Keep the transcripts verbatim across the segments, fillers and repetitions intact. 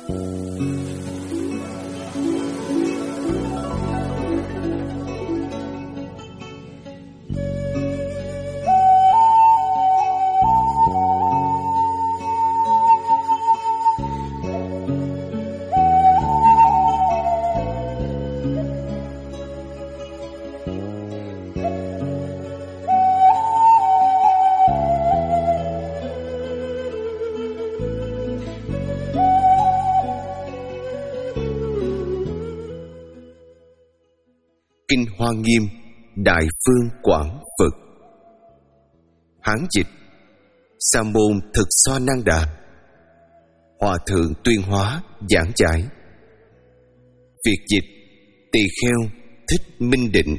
Kinh Hoa Nghiêm Đại Phương Quảng Phật. Hán dịch Sa môn Thực Xoa Năng Đà. Hòa thượng Tuyên Hóa giảng giải. Việt dịch Tỳ Kheo Thích Minh Định.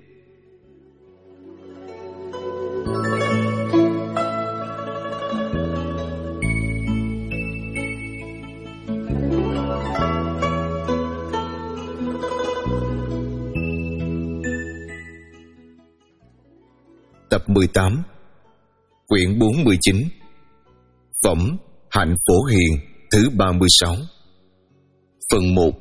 Tập mười tám, quyển bốn mươi chín, phẩm Hạnh Phổ Hiền thứ ba mươi sáu. Phần một.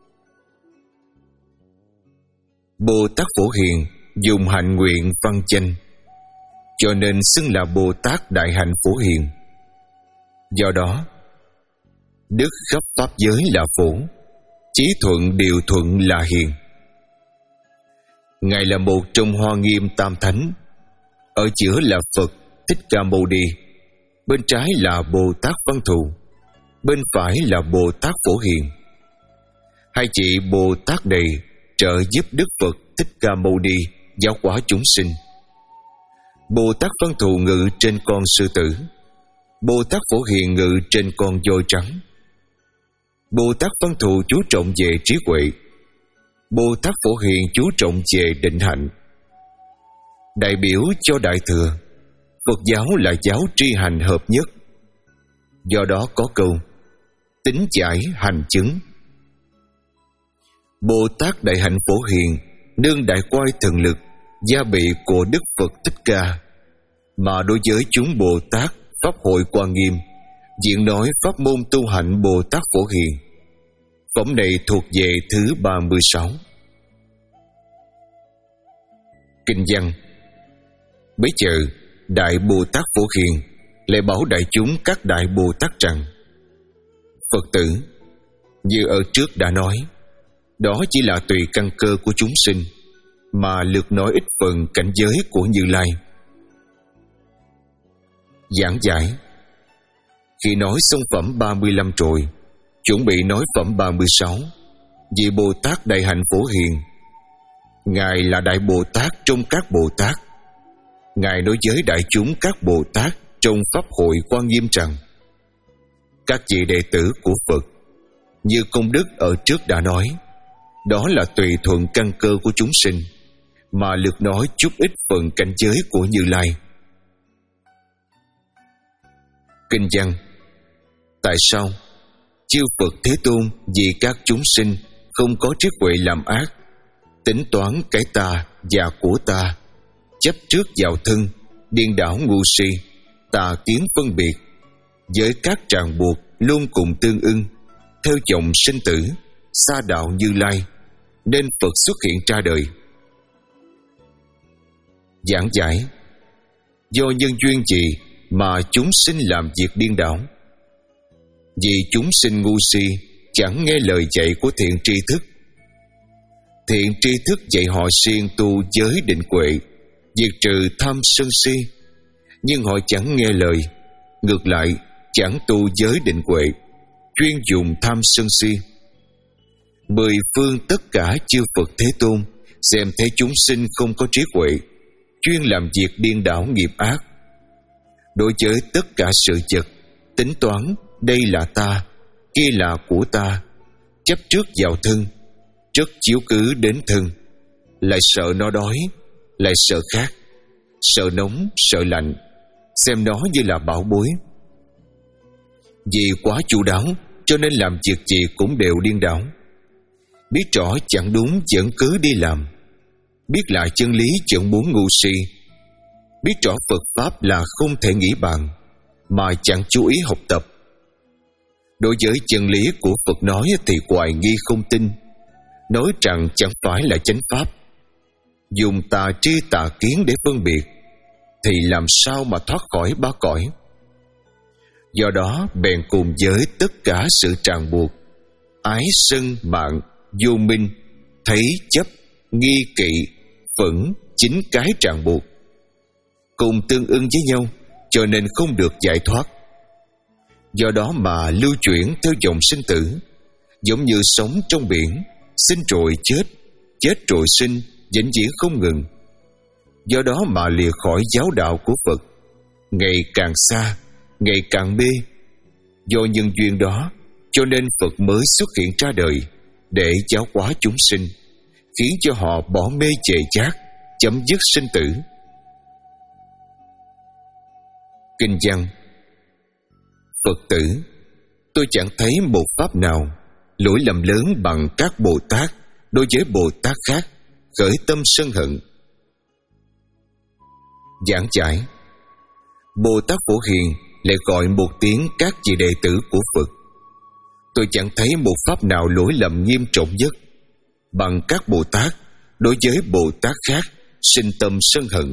Bồ Tát Phổ Hiền dùng hạnh nguyện văn danh, cho nên xưng là Bồ Tát Đại Hạnh Phổ Hiền. Do đó, đức khắp pháp giới là phổ, chí thuận điều thuận là hiền. Ngài là một trong Hoa Nghiêm Tam Thánh. Ở giữa là Phật Thích Ca Mâu Ni, bên trái là Bồ Tát Văn Thù, bên phải là Bồ Tát Phổ Hiền. Hai chị Bồ Tát này trợ giúp Đức Phật Thích Ca Mâu Ni giáo hóa chúng sinh. Bồ Tát Văn Thù ngự trên con sư tử, Bồ Tát Phổ Hiền ngự trên con voi trắng. Bồ Tát Văn Thù chú trọng về trí huệ, Bồ Tát Phổ Hiền chú trọng về định hạnh. Đại biểu cho Đại Thừa, Phật giáo là giáo tri hành hợp nhất. Do đó có câu tính giải hành chứng. Bồ Tát Đại Hạnh Phổ Hiền nương đại quai thần lực, gia bị của Đức Phật Thích Ca, mà đối với chúng Bồ Tát Pháp hội Hoa Nghiêm diễn nói pháp môn tu hạnh Bồ Tát Phổ Hiền. Phẩm này thuộc về thứ ba mươi sáu. Kinh văn. Bấy giờ Đại Bồ Tát Phổ Hiền lại bảo đại chúng các Đại Bồ Tát rằng: Phật tử, như ở trước đã nói, đó chỉ là tùy căn cơ của chúng sinh, mà lược nói ít phần cảnh giới của Như Lai. Giảng giải. Khi nói xong phẩm ba mươi lăm rồi, chuẩn bị nói phẩm ba mươi sáu, vị Bồ Tát Đại Hạnh Phổ Hiền. Ngài là Đại Bồ Tát trong các Bồ Tát. Ngài nói với đại chúng các Bồ Tát trong Pháp hội Hoa Nghiêm rằng: các vị đệ tử của Phật, như công đức ở trước đã nói, đó là tùy thuận căn cơ của chúng sinh, mà lược nói chút ít phần cảnh giới của Như Lai. Kinh văn. Tại sao chư Phật Thế Tôn vì các chúng sinh không có trí huệ làm ác, tính toán cái ta và của ta, chấp trước vào thân, điên đảo ngu si, tà kiến phân biệt, với các ràng buộc luôn cùng tương ưng, theo chồng sinh tử, xa đạo Như Lai, nên Phật xuất hiện ra đời. Giảng giải. Do nhân duyên gì mà chúng sinh làm việc điên đảo? Vì chúng sinh ngu si chẳng nghe lời dạy của thiện tri thức. Thiện tri thức dạy họ siêng tu giới định huệ, diệt trừ tham sân si, nhưng họ chẳng nghe lời, ngược lại chẳng tu giới định huệ, chuyên dùng tham sân si. Mười phương tất cả chư Phật Thế Tôn xem thấy chúng sinh không có trí huệ, chuyên làm việc điên đảo nghiệp ác. Đối với tất cả sự vật, tính toán đây là ta, kia là của ta, chấp trước vào thân, rất chiếu cứ đến thân, lại sợ nó đói, lại sợ khát, sợ nóng, sợ lạnh, xem nó như là bảo bối. Vì quá chu đáo, cho nên làm việc gì cũng đều điên đảo. Biết rõ chẳng đúng vẫn cứ đi làm, biết lại chân lý chẳng muốn ngu si, biết rõ Phật Pháp là không thể nghĩ bàn, mà chẳng chú ý học tập. Đối với chân lý của Phật nói thì hoài nghi không tin, nói rằng chẳng phải là chánh pháp. Dùng tà tri tà kiến để phân biệt thì làm sao mà thoát khỏi ba cõi. Do đó bèn cùng với tất cả sự ràng buộc, ái sân mạng, vô minh, thấy chấp, nghi kỵ, phẫn, chính cái ràng buộc cùng tương ưng với nhau, cho nên không được giải thoát. Do đó mà lưu chuyển theo dòng sinh tử, giống như sống trong biển, sinh rồi chết, chết rồi sinh, vĩnh viễn không ngừng. Do đó mà lìa khỏi giáo đạo của Phật, ngày càng xa, ngày càng mê. Do nhân duyên đó, cho nên Phật mới xuất hiện ra đời để giáo hóa chúng sinh, khiến cho họ bỏ mê chề chát, chấm dứt sinh tử. Kinh văn: Phật tử, tôi chẳng thấy một pháp nào lỗi lầm lớn bằng các Bồ Tát đối với Bồ Tát khác khởi tâm sân hận. Giảng giải: Bồ Tát Phổ Hiền lại gọi một tiếng các vị đệ tử của Phật. Tôi chẳng thấy một pháp nào lỗi lầm nghiêm trọng nhất bằng các Bồ Tát đối với Bồ Tát khác sinh tâm sân hận.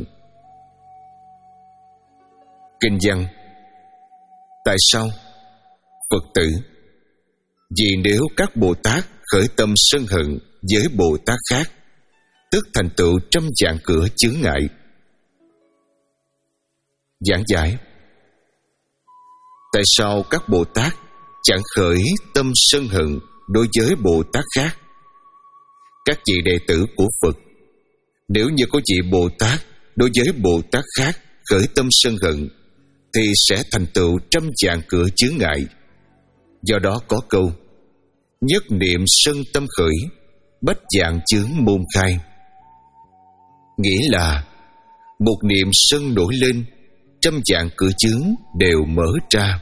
Kinh văn: Tại sao? Phật tử, vì nếu các Bồ Tát khởi tâm sân hận với Bồ Tát khác, tức thành tựu trăm vạn cửa chướng ngại. Giảng giải: Tại sao các Bồ Tát chẳng khởi tâm sân hận đối với Bồ Tát khác? Các vị đệ tử của Phật, nếu như có vị Bồ Tát đối với Bồ Tát khác khởi tâm sân hận, thì sẽ thành tựu trăm vạn cửa chướng ngại. Do đó có câu: nhất niệm sân tâm khởi, bách vạn chướng môn khai. Nghĩa là một niệm sân nổi lên, trăm vạn cửa chướng đều mở ra.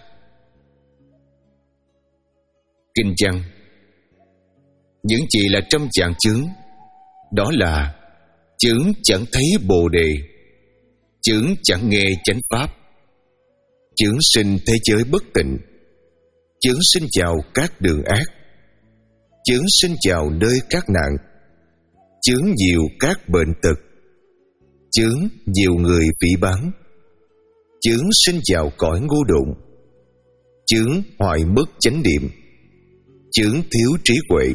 Kinh văn: Những gì là trăm vạn chướng? Đó là chướng chẳng thấy Bồ Đề, chướng chẳng nghe chánh pháp, chướng sinh thế giới bất tịnh, chướng sinh vào các đường ác, chướng sinh vào nơi các nạn, chướng nhiều các bệnh tật, chướng nhiều người phỉ báng, chướng sinh vào cõi ngu độn, chướng hoại mất chánh niệm, chướng thiếu trí huệ.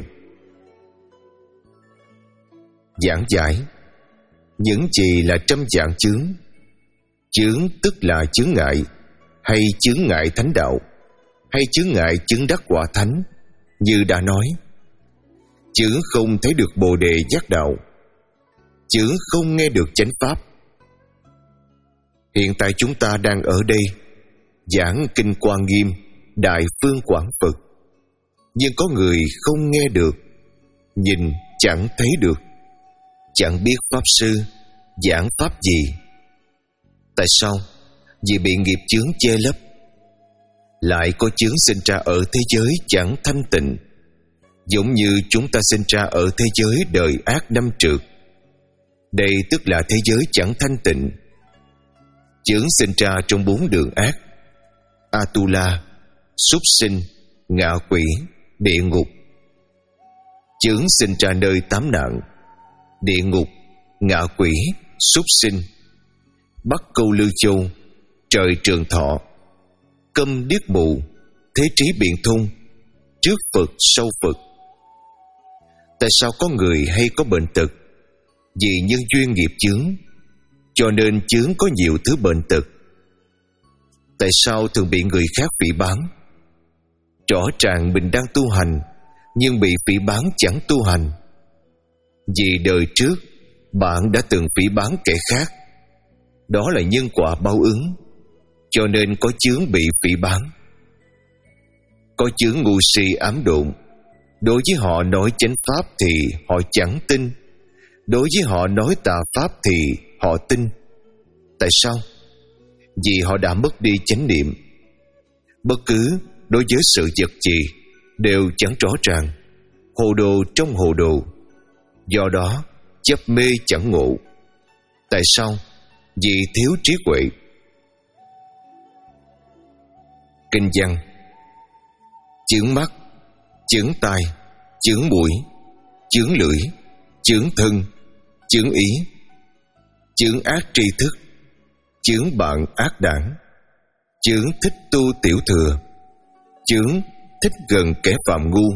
Giảng giải: Những gì là trăm vạn chướng? Chướng tức là chướng ngại, hay chướng ngại thánh đạo, hay chướng ngại chứng đắc quả thánh. Như đã nói, chướng không thấy được Bồ Đề giác đạo, chướng không nghe được chánh pháp. Hiện tại chúng ta đang ở đây giảng kinh Quan Nghiêm, Đại Phương Quảng Phật, nhưng có người không nghe được, nhìn chẳng thấy được, chẳng biết pháp sư giảng pháp gì. Tại sao? Vì bị nghiệp chướng che lấp. Lại có chướng sinh ra ở thế giới chẳng thanh tịnh, giống như chúng ta sinh ra ở thế giới đời ác năm trượt. Đây tức là thế giới chẳng thanh tịnh. Chướng sinh ra trong bốn đường ác: Atula, súc sinh, ngạ quỷ, địa ngục. Chướng sinh ra nơi tám nạn: địa ngục, ngạ quỷ, súc sinh, Bắc Câu Lư Châu, trời Trường Thọ, câm điếc mù, thế trí biện thung, trước Phật sau Phật. Tại sao có người hay có bệnh tật? Vì nhân duyên nghiệp chướng, cho nên chướng có nhiều thứ bệnh tật. Tại sao thường bị người khác phỉ báng? Rõ ràng mình đang tu hành, nhưng bị phỉ báng chẳng tu hành. Vì đời trước bạn đã từng phỉ báng kẻ khác, đó là nhân quả báo ứng, cho nên có chướng bị phỉ báng. Có chướng ngu si ám độn, đối với họ nói chánh pháp thì họ chẳng tin, đối với họ nói tà pháp thì họ tin. Tại sao? Vì họ đã mất đi chánh niệm. Bất cứ đối với sự vật gì đều chẳng rõ ràng, hồ đồ trong hồ đồ. Do đó chấp mê chẳng ngộ. Tại sao? Vì thiếu trí huệ. Kinh văn: chướng mắt, chướng tai, chướng mũi, chướng lưỡi, chướng thân, chướng ý, chướng ác tri thức, chướng bạn ác đảng, chướng thích tu tiểu thừa, chướng thích gần kẻ phạm ngu.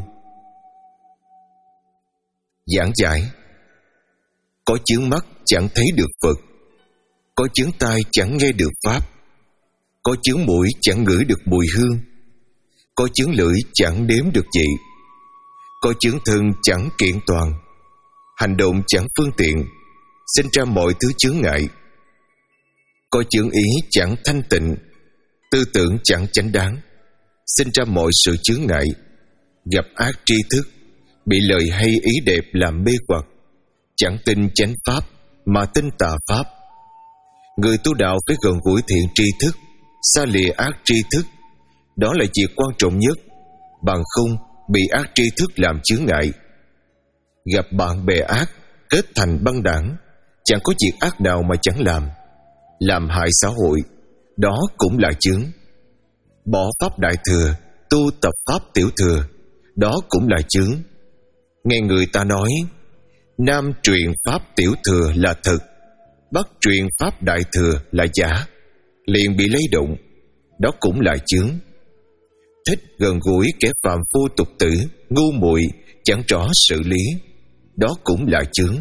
Giảng giải: có chướng mắt chẳng thấy được Phật, có chướng tai chẳng nghe được Pháp, có chướng mũi chẳng ngửi được mùi hương, có chướng lưỡi chẳng đếm được vị, có chướng thân chẳng kiện toàn, hành động chẳng phương tiện, sinh ra mọi thứ chướng ngại. Có chướng ý chẳng thanh tịnh, tư tưởng chẳng chánh đáng, sinh ra mọi sự chướng ngại. Gặp ác tri thức, bị lời hay ý đẹp làm mê hoặc, chẳng tin chánh pháp mà tin tà pháp. Người tu đạo phải gần gũi thiện tri thức, xa lìa ác tri thức. Đó là việc quan trọng nhất, bằng không bị ác tri thức làm chướng ngại. Gặp bạn bè ác, kết thành băng đảng, chẳng có việc ác nào mà chẳng làm, làm hại xã hội, đó cũng là chướng. Bỏ pháp đại thừa, tu tập pháp tiểu thừa, đó cũng là chướng. Nghe người ta nói Nam truyền pháp tiểu thừa là thật, Bắc truyền pháp đại thừa là giả, liền bị lấy động, đó cũng là chướng. Thích gần gũi kẻ phàm phu tục tử, ngu muội, chẳng rõ sự lý, đó cũng là chướng.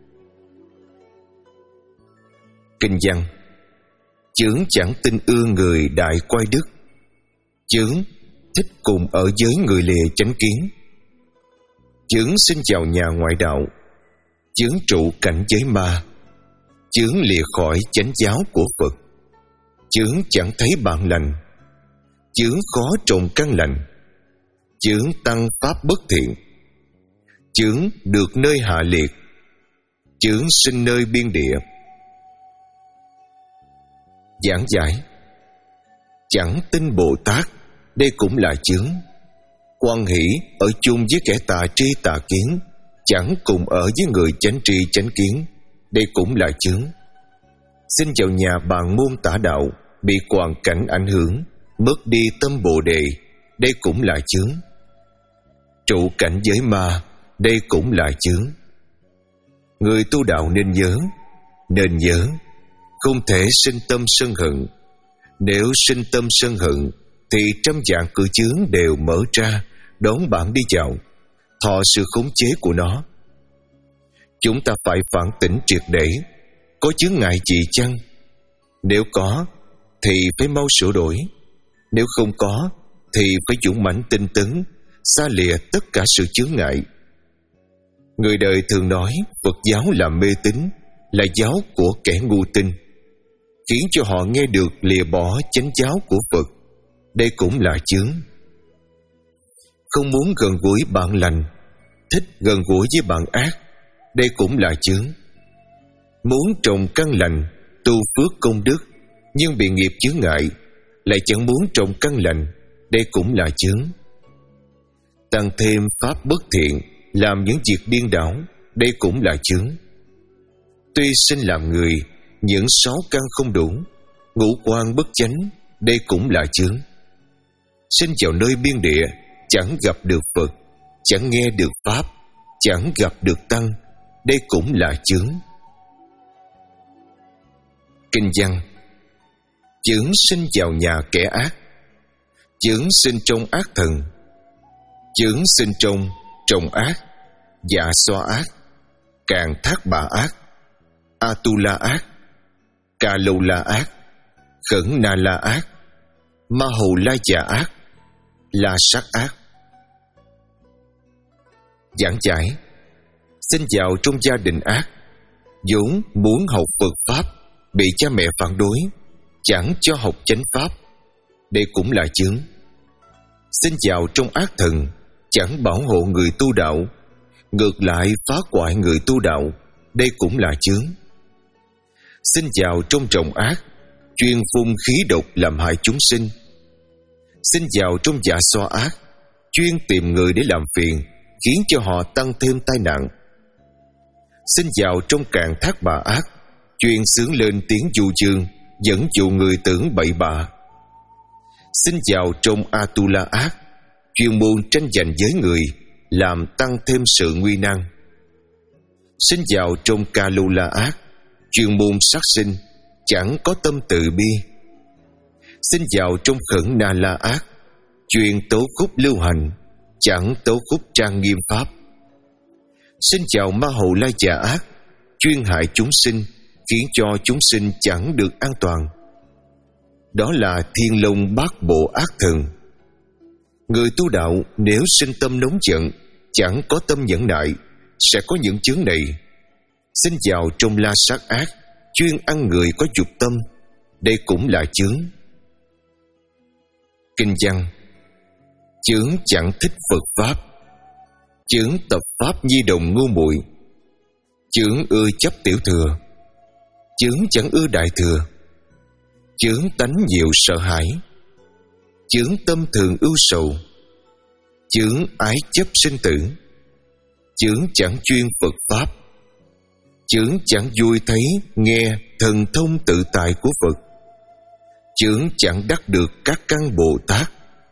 Kinh văn: chướng chẳng tin ưa người đại quay đức, chướng thích cùng ở với người lìa chánh kiến, chướng sinh vào nhà ngoại đạo, chướng trụ cảnh giới ma, chướng lìa khỏi chánh giáo của Phật, chướng chẳng thấy bạn lành, chướng khó trồng căn lành, chướng tăng pháp bất thiện, chướng được nơi hạ liệt, chướng sinh nơi biên địa. Giảng giải: chẳng tin Bồ Tát, đây cũng là chướng. Quan hỷ ở chung với kẻ tà tri tà kiến, chẳng cùng ở với người chánh tri chánh kiến, đây cũng là chướng. Xin vào nhà bàn môn tả đạo, bị hoàn cảnh ảnh hưởng, mất đi tâm Bồ đề, đây cũng là chướng. Trụ cảnh giới ma, đây cũng là chướng. Người tu đạo nên nhớ, nên nhớ, không thể sinh tâm sân hận. Nếu sinh tâm sân hận, thì trăm dạng cửa chướng đều mở ra, đón bạn đi vào, thọ sự khống chế của nó. Chúng ta phải phản tỉnh triệt để, có chướng ngại gì chăng? Nếu có, thì phải mau sửa đổi. Nếu không có, thì phải dũng mãnh tinh tấn, xa lìa tất cả sự chướng ngại. Người đời thường nói Phật giáo là mê tín, là giáo của kẻ ngu tin, khiến cho họ nghe được lìa bỏ chánh giáo của Phật, đây cũng là chướng. Không muốn gần gũi bạn lành, thích gần gũi với bạn ác, đây cũng là chướng. Muốn trồng căn lành, tu phước công đức, nhưng bị nghiệp chướng ngại, lại chẳng muốn trồng căn lành, đây cũng là chướng. Tăng thêm pháp bất thiện, làm những việc điên đảo, đây cũng là chướng. Tuy sinh làm người, những sáu căn không đủ, ngũ quan bất chánh, đây cũng là chướng. Sinh vào nơi biên địa, chẳng gặp được Phật, chẳng nghe được Pháp, chẳng gặp được Tăng, đây cũng là chướng. Kinh văn: chướng sinh vào nhà kẻ ác, chướng sinh trong ác thần, chướng sinh trong trồng ác, dạ xoa ác, càng thác bạ ác, atula ác, ca lâu la ác, khẩn na la ác, ma hầu la già ác, la sát ác. Giảng giải: sinh vào trong gia đình ác, vốn muốn học Phật Pháp, bị cha mẹ phản đối, chẳng cho học chánh Pháp, đây cũng là chướng. Sinh vào trong ác thần, chẳng bảo hộ người tu đạo, ngược lại phá hoại người tu đạo, đây cũng là chướng. Sinh vào trong trồng ác, chuyên phun khí độc làm hại chúng sinh. Sinh vào trong dạ xoa ác, chuyên tìm người để làm phiền, khiến cho họ tăng thêm tai nạn. Sinh vào trong cạn thác bà ác, chuyên sướng lên tiếng du dương, dẫn dụ người tưởng bậy bạ. Sinh vào trong atula ác, chuyên môn tranh giành với người, làm tăng thêm sự nguy nan. Sinh vào trong Kalula ác, chuyên môn sát sinh, chẳng có tâm từ bi. Sinh vào trong Khẩn Na La ác, chuyên tố khúc lưu hành, chẳng tố khúc trang nghiêm pháp. Sinh vào Ma Hầu La Già ác, chuyên hại chúng sinh, khiến cho chúng sinh chẳng được an toàn. Đó là Thiên Long Bát Bộ ác thần. Người tu đạo nếu sinh tâm nóng giận, chẳng có tâm nhẫn nại, sẽ có những chướng này. Sinh vào trong La Sát ác, chuyên ăn người có dục tâm, đây cũng là chướng. Kinh văn: chướng chẳng thích Phật pháp, chướng tập pháp nhi đồng ngu muội, chướng ưa chấp tiểu thừa, chướng chẳng ưa đại thừa, chướng tánh nhiều sợ hãi, chướng tâm thường ưu sầu, chướng ái chấp sinh tử, chướng chẳng chuyên Phật pháp, chướng chẳng vui thấy nghe thần thông tự tại của Phật, chướng chẳng đắc được các căn Bồ Tát.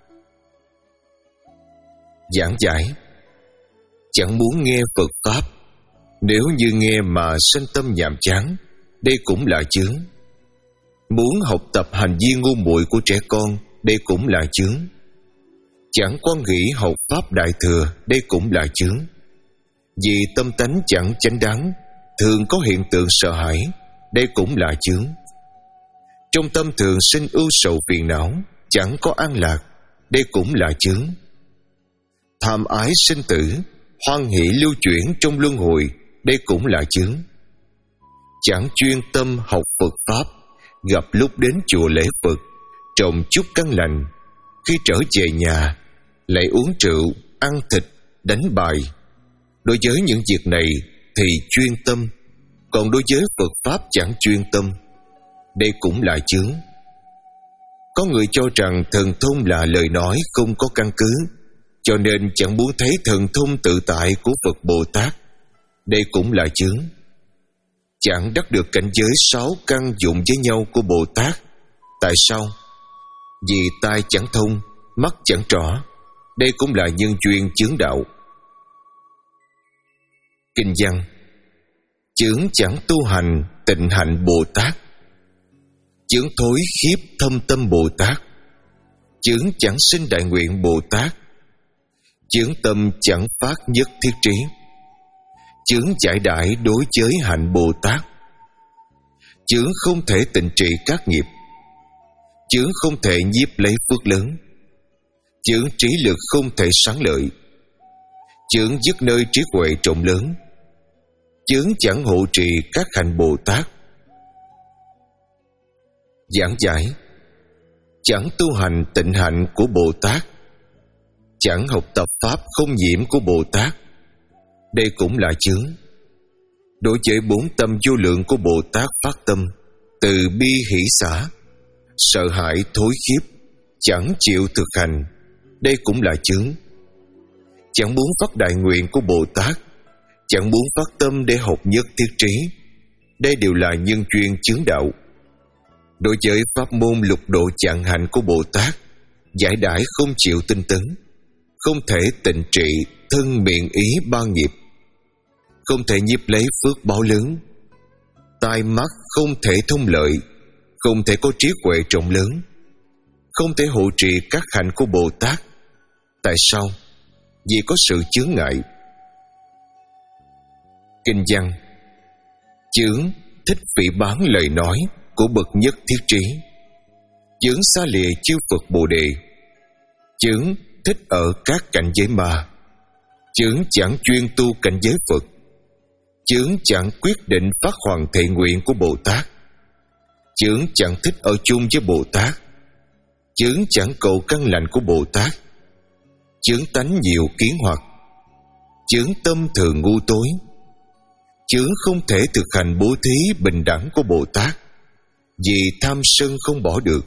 Giảng giải: chẳng muốn nghe Phật pháp, nếu như nghe mà sanh tâm nhàm chán, đây cũng là chướng. Muốn học tập hành vi ngu muội của trẻ con, đây cũng là chướng. Chẳng quan nghĩ học pháp đại thừa, đây cũng là chướng. Vì tâm tánh chẳng chánh đáng, thường có hiện tượng sợ hãi, đây cũng là chướng. Trong tâm thường sinh ưu sầu phiền não, chẳng có an lạc, đây cũng là chướng. Tham ái sinh tử, hoan hỷ lưu chuyển trong luân hồi, đây cũng là chướng. Chẳng chuyên tâm học Phật pháp, gặp lúc đến chùa lễ Phật, trồng chút căn lành, khi trở về nhà lại uống rượu, ăn thịt, đánh bài. Đối với những việc này thì chuyên tâm, còn đối với Phật pháp chẳng chuyên tâm, đây cũng là chướng. Có người cho rằng thần thông là lời nói không có căn cứ, cho nên chẳng muốn thấy thần thông tự tại của Phật Bồ Tát, đây cũng là chướng. Chẳng đắc được cảnh giới sáu căn dụng với nhau của Bồ Tát. Tại sao? Vì tai chẳng thông, mắt chẳng rõ, đây cũng là nhân duyên chướng đạo. Kinh văn: chướng chẳng tu hành tịnh hạnh Bồ Tát, chướng thối khiếp thâm tâm Bồ Tát, chướng chẳng sinh đại nguyện Bồ Tát, chướng tâm chẳng phát nhất thiết trí, chướng giải đãi đối với hạnh Bồ Tát, chướng không thể tịnh trị các nghiệp, chướng không thể nhiếp lấy phước lớn, chướng trí lực không thể sáng lợi, chướng dứt nơi trí huệ rộng lớn, chướng chẳng hộ trì các hạnh Bồ Tát. Giảng giải: chẳng tu hành tịnh hạnh của Bồ Tát, chẳng học tập pháp không nhiễm của Bồ Tát, đây cũng là chướng. Đối với bốn tâm vô lượng của Bồ Tát phát tâm từ bi hỷ xả, sợ hãi thối khiếp, chẳng chịu thực hành, đây cũng là chướng. Chẳng muốn phát đại nguyện của Bồ Tát, chẳng muốn phát tâm để học nhất thiết trí, đây đều là nhân duyên chướng đạo. Đối với pháp môn lục độ chạng hạnh của Bồ Tát, giải đãi không chịu tinh tấn, không thể tịnh trị thân miệng ý ba nghiệp, không thể nhiếp lấy phước báo lớn, tai mắt không thể thông lợi, không thể có trí huệ rộng lớn, không thể hộ trì các hạnh của Bồ Tát. Tại sao? Vì có sự chướng ngại. Kinh văn: chướng thích phỉ báng lời nói của bậc nhất thiết trí, chướng xa lìa chư Phật Bồ Đề, chướng thích ở các cảnh giới ma, chướng chẳng chuyên tu cảnh giới Phật, chướng chẳng quyết định phát hoàn thệ nguyện của Bồ Tát, chướng chẳng thích ở chung với Bồ Tát, chướng chẳng cầu căn lành của Bồ Tát, chướng tánh nhiều kiến hoặc, chướng tâm thường ngu tối, chướng không thể thực hành bố thí bình đẳng của Bồ Tát, vì tham sân không bỏ được.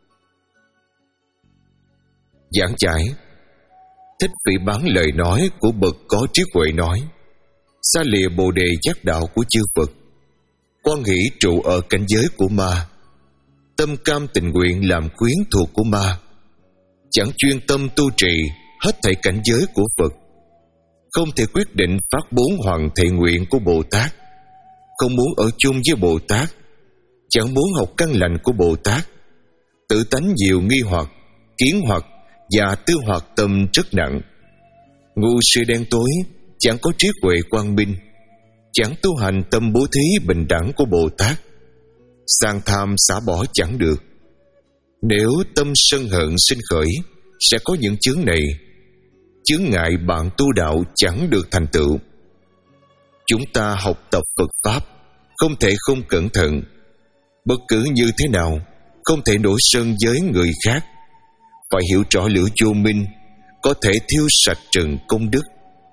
Giảng giải: thích phỉ báng lời nói của bậc có trí huệ nói, xa lìa Bồ Đề giác đạo của chư Phật, quan hỷ trụ ở cảnh giới của ma, tâm cam tình nguyện làm quyến thuộc của ma, chẳng chuyên tâm tu trì hết thảy cảnh giới của Phật, không thể quyết định phát bốn hoàng thệ nguyện của Bồ Tát, không muốn ở chung với Bồ Tát, chẳng muốn học căn lành của Bồ Tát, tự tánh nhiều nghi hoặc, kiến hoặc và tư hoặc tâm rất nặng, ngu si đen tối, chẳng có trí huệ quang minh, chẳng tu hành tâm bố thí bình đẳng của Bồ Tát, sang tham xả bỏ chẳng được. Nếu tâm sân hận sinh khởi, sẽ có những chướng này, chướng ngại bạn tu đạo chẳng được thành tựu. Chúng ta học tập Phật Pháp, không thể không cẩn thận. Bất cứ như thế nào, không thể nổi sân với người khác. Phải hiểu rõ lửa vô minh, có thể thiêu sạch trần công đức.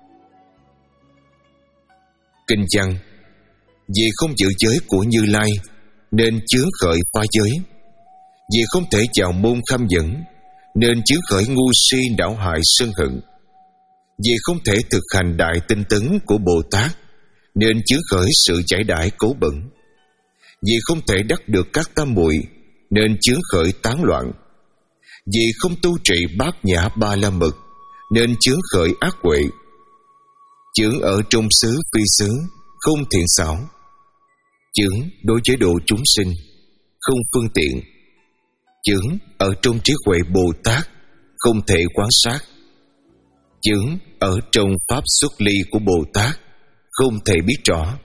Kinh văn: vì không giữ giới của Như Lai, nên chướng khởi phá giới. Vì không thể vào môn kham dẫn, nên chướng khởi ngu si đảo hại sân hận. Vì không thể thực hành đại tinh tấn của Bồ Tát, nên chướng khởi sự giải đãi cố bẩn. Vì không thể đắc được các tam muội, nên chướng khởi tán loạn. Vì không tu trì bát nhã ba la mật, nên chướng khởi ác huệ. Chướng ở trong xứ phi xứ, không thiện xảo. Chướng đối với độ chúng sinh, không phương tiện. Chướng ở trong trí huệ Bồ Tát, không thể quan sát. Chướng ở trong pháp xuất ly của Bồ Tát, không thể biết rõ.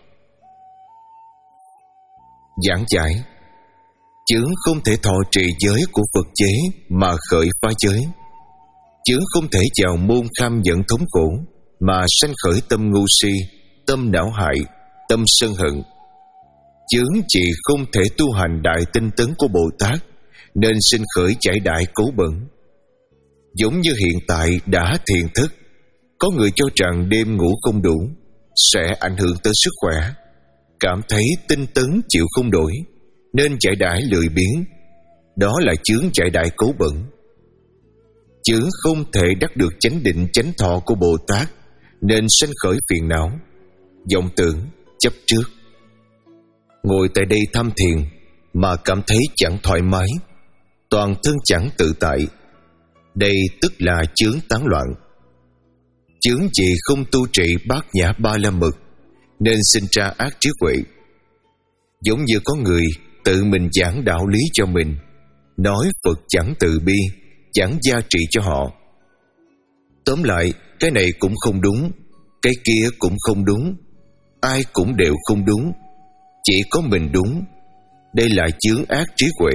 Giảng giải: chướng không thể thọ trì giới của Phật chế mà khởi phá giới. Chướng không thể vào môn kham dẫn thống khổ mà sanh khởi tâm ngu si, tâm não hại, tâm sân hận. Chướng chỉ không thể tu hành đại tinh tấn của Bồ Tát, nên sinh khởi giải đại cố bẩn. Giống như hiện tại đã thiền thức, có người cho rằng đêm ngủ không đủ sẽ ảnh hưởng tới sức khỏe, cảm thấy tinh tấn chịu không nổi, nên giải đãi lười biếng. Đó là chướng giải đãi cố bẩn. Chướng không thể đắc được chánh định chánh thọ của Bồ Tát, nên sanh khởi phiền não, vọng tưởng, chấp trước. Ngồi tại đây tham thiền mà cảm thấy chẳng thoải mái, toàn thân chẳng tự tại, đây tức là chướng tán loạn. Chướng chỉ không tu trị bát nhã ba la mật, nên sinh ra ác trí huệ. Giống như có người tự mình giảng đạo lý cho mình, nói Phật chẳng từ bi, chẳng gia trị cho họ. Tóm lại, cái này cũng không đúng, cái kia cũng không đúng, ai cũng đều không đúng, chỉ có mình đúng. Đây là chướng ác trí huệ.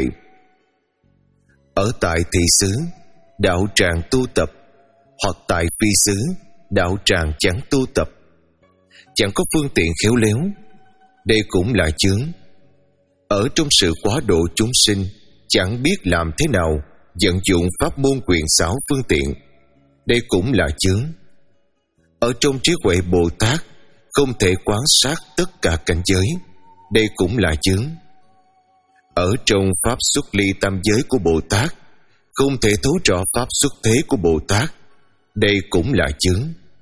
Ở tại thị xứ, đạo tràng tu tập, hoặc tại phi xứ, đạo tràng chẳng tu tập, chẳng có phương tiện khéo léo, đây cũng là chướng. Ở trong sự quá độ chúng sinh, chẳng biết làm thế nào vận dụng pháp môn quyền xảo phương tiện, đây cũng là chướng. Ở trong trí huệ Bồ Tát, không thể quan sát tất cả cảnh giới, đây cũng là chướng. Ở trong pháp xuất ly tam giới của Bồ Tát, không thể thấu rõ pháp xuất thế của Bồ Tát, đây cũng là chướng.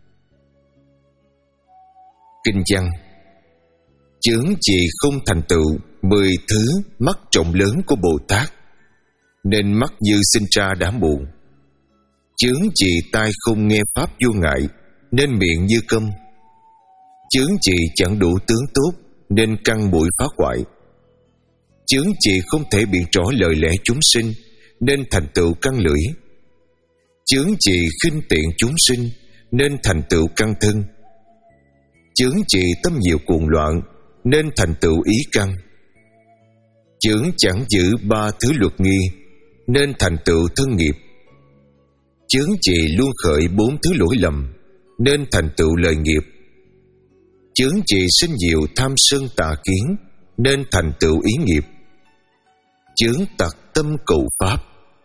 Kinh văn: chướng chỉ không thành tựu mười thứ mắt trọng lớn của Bồ Tát, nên mắt như sinh ra đã muộn. Chướng chỉ tai không nghe pháp vô ngại, nên miệng như câm. Chướng chỉ chẳng đủ tướng tốt, nên căn mũi phá hoại. Chướng chỉ không thể biện rõ lời lẽ chúng sinh, nên thành tựu căn lưỡi. Chướng chỉ khinh tiện chúng sinh, nên thành tựu căn thân. Chướng chỉ tâm nhiều cuồng loạn, nên thành tựu ý căn. Chướng chẳng giữ ba thứ luật nghi, nên thành tựu thân nghiệp. Chướng chỉ luôn khởi bốn thứ lỗi lầm, nên thành tựu lời nghiệp. Chướng chỉ sinh nhiều tham sân tà kiến, nên thành tựu ý nghiệp. Chướng tặc tâm cầu pháp.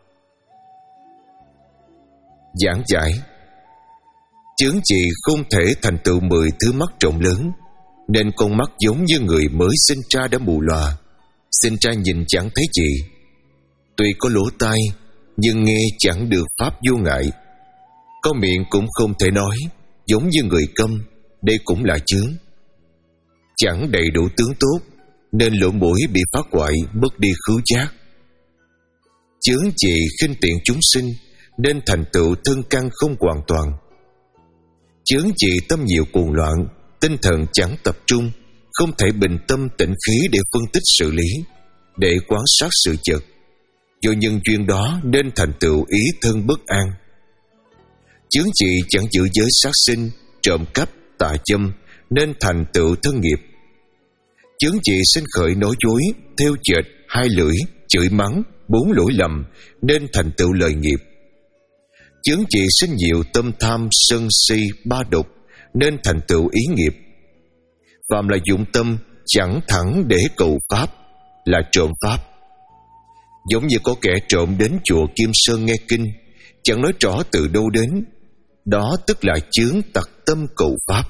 Giảng giải: chướng chỉ không thể thành tựu mười thứ mắt rộng lớn, nên con mắt giống như người mới sinh ra đã mù lòa, sinh ra nhìn chẳng thấy gì. Tuy có lỗ tai, nhưng nghe chẳng được pháp vô ngại. Có miệng cũng không thể nói, giống như người câm, đây cũng là chướng. Chẳng đầy đủ tướng tốt, nên lỗ mũi bị phá hoại, mất đi khứu giác. Chướng chỉ khinh tiện chúng sinh, nên thành tựu thân căn không hoàn toàn. Chướng trị tâm nhiều cuồng loạn, tinh thần chẳng tập trung, không thể bình tâm tĩnh khí để phân tích xử lý, để quan sát sự vật. Do nhân duyên đó nên thành tựu ý thân bất an. Chướng trị chẳng giữ giới sát sinh, trộm cắp, tà dâm, nên thành tựu thân nghiệp. Chướng trị sinh khởi nói dối, theo chệch, hai lưỡi, chửi mắng, bốn lỗi lầm, nên thành tựu lời nghiệp. Chướng trị sinh nhiều tâm tham, sân si, ba độc, nên thành tựu ý nghiệp. Phàm là dụng tâm chẳng thẳng để cầu pháp, là trộm pháp. Giống như có kẻ trộm đến chùa Kim Sơn nghe kinh, chẳng nói rõ từ đâu đến, đó tức là chướng tặc tâm cầu pháp.